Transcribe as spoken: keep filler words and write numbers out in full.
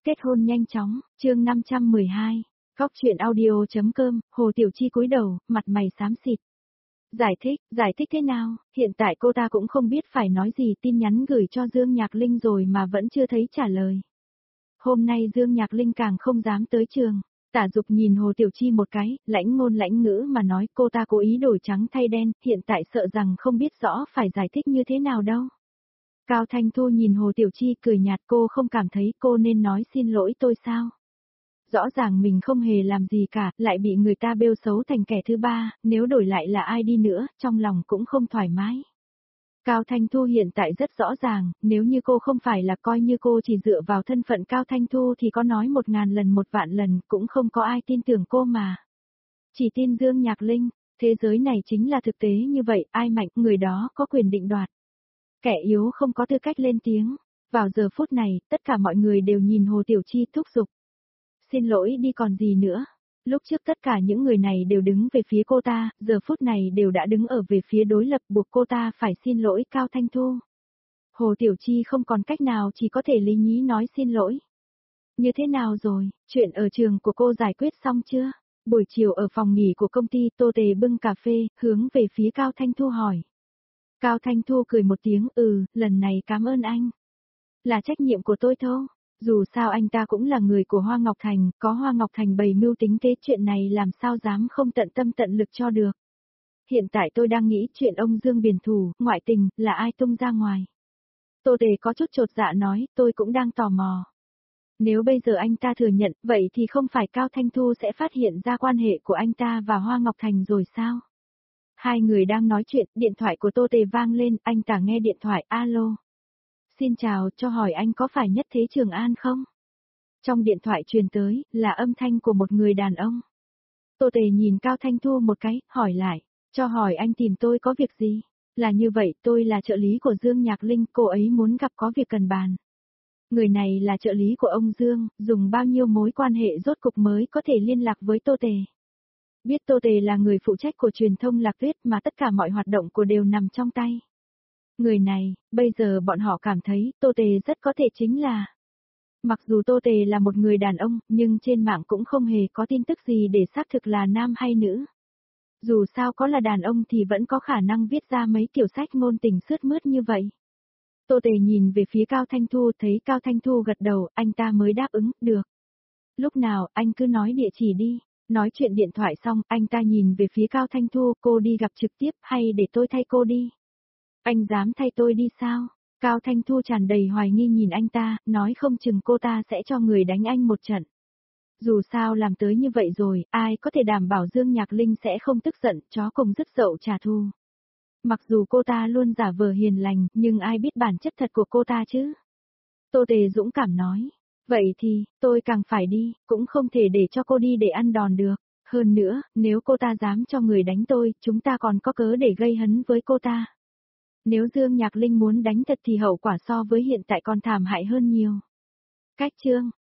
kết hôn nhanh chóng, chương năm trăm mười hai, Góc truyện audio.com, Hồ Tiểu Chi cúi đầu, mặt mày xám xịt. Giải thích, giải thích thế nào, hiện tại cô ta cũng không biết phải nói gì, tin nhắn gửi cho Dương Nhạc Linh rồi mà vẫn chưa thấy trả lời. Hôm nay Dương Nhạc Linh càng không dám tới trường. Tả Dục nhìn Hồ Tiểu Chi một cái, lãnh ngôn lãnh ngữ mà nói cô ta cố ý đổi trắng thay đen, hiện tại sợ rằng không biết rõ phải giải thích như thế nào đâu. Cao Thanh Thu nhìn Hồ Tiểu Chi cười nhạt, cô không cảm thấy cô nên nói xin lỗi tôi sao? Rõ ràng mình không hề làm gì cả, lại bị người ta bêu xấu thành kẻ thứ ba, nếu đổi lại là ai đi nữa, trong lòng cũng không thoải mái. Cao Thanh Thu hiện tại rất rõ ràng, nếu như cô không phải là coi như cô chỉ dựa vào thân phận Cao Thanh Thu thì có nói một ngàn lần một vạn lần cũng không có ai tin tưởng cô mà. Chỉ tin Dương Nhạc Linh, thế giới này chính là thực tế như vậy, ai mạnh người đó có quyền định đoạt. Kẻ yếu không có tư cách lên tiếng. Vào giờ phút này, tất cả mọi người đều nhìn Hồ Tiểu Chi thúc giục. Xin lỗi đi còn gì nữa. Lúc trước tất cả những người này đều đứng về phía cô ta, giờ phút này đều đã đứng ở về phía đối lập buộc cô ta phải xin lỗi Cao Thanh Thu. Hồ Tiểu Chi không còn cách nào chỉ có thể lý nhí nói xin lỗi. Như thế nào rồi, chuyện ở trường của cô giải quyết xong chưa? Buổi chiều ở phòng nghỉ của công ty Tô Tề bưng cà phê, hướng về phía Cao Thanh Thu hỏi. Cao Thanh Thu cười một tiếng, ừ, lần này cảm ơn anh. Là trách nhiệm của tôi thôi. Dù sao anh ta cũng là người của Hoa Ngọc Thành, có Hoa Ngọc Thành bày mưu tính kế chuyện này làm sao dám không tận tâm tận lực cho được. Hiện tại tôi đang nghĩ chuyện ông Dương Biển Thủ, ngoại tình, là ai tung ra ngoài. Tô Tề có chút chột dạ nói, tôi cũng đang tò mò. Nếu bây giờ anh ta thừa nhận, vậy thì không phải Cao Thanh Thu sẽ phát hiện ra quan hệ của anh ta và Hoa Ngọc Thành rồi sao? Hai người đang nói chuyện, điện thoại của Tô Tề vang lên, anh ta nghe điện thoại, alo. Xin chào, cho hỏi anh có phải Nhất Thế Trường An không? Trong điện thoại truyền tới, là âm thanh của một người đàn ông. Tô Tề nhìn Cao Thanh Thu một cái, hỏi lại, cho hỏi anh tìm tôi có việc gì? Là như vậy, tôi là trợ lý của Dương Nhạc Linh, cô ấy muốn gặp có việc cần bàn. Người này là trợ lý của ông Dương, dùng bao nhiêu mối quan hệ rốt cục mới có thể liên lạc với Tô Tề. Biết Tô Tề là người phụ trách của truyền thông Lạc Tuyết mà tất cả mọi hoạt động của đều nằm trong tay. Người này, bây giờ bọn họ cảm thấy Tô Tề rất có thể chính là... Mặc dù Tô Tề là một người đàn ông, nhưng trên mạng cũng không hề có tin tức gì để xác thực là nam hay nữ. Dù sao có là đàn ông thì vẫn có khả năng viết ra mấy tiểu sách ngôn tình sướt mướt như vậy. Tô Tề nhìn về phía Cao Thanh Thu, thấy Cao Thanh Thu gật đầu, anh ta mới đáp ứng, được. Lúc nào, anh cứ nói địa chỉ đi. Nói chuyện điện thoại xong, anh ta nhìn về phía Cao Thanh Thu, cô đi gặp trực tiếp hay để tôi thay cô đi? Anh dám thay tôi đi sao? Cao Thanh Thu tràn đầy hoài nghi nhìn anh ta, nói không chừng cô ta sẽ cho người đánh anh một trận. Dù sao làm tới như vậy rồi, ai có thể đảm bảo Dương Nhạc Linh sẽ không tức giận, chó cùng dứt dậu trả thù. Mặc dù cô ta luôn giả vờ hiền lành, nhưng ai biết bản chất thật của cô ta chứ? Tô Tề dũng cảm nói. Vậy thì, tôi càng phải đi, cũng không thể để cho cô đi để ăn đòn được. Hơn nữa, nếu cô ta dám cho người đánh tôi, chúng ta còn có cớ để gây hấn với cô ta. Nếu Dương Nhạc Linh muốn đánh thật thì hậu quả so với hiện tại còn thảm hại hơn nhiều. Cách chương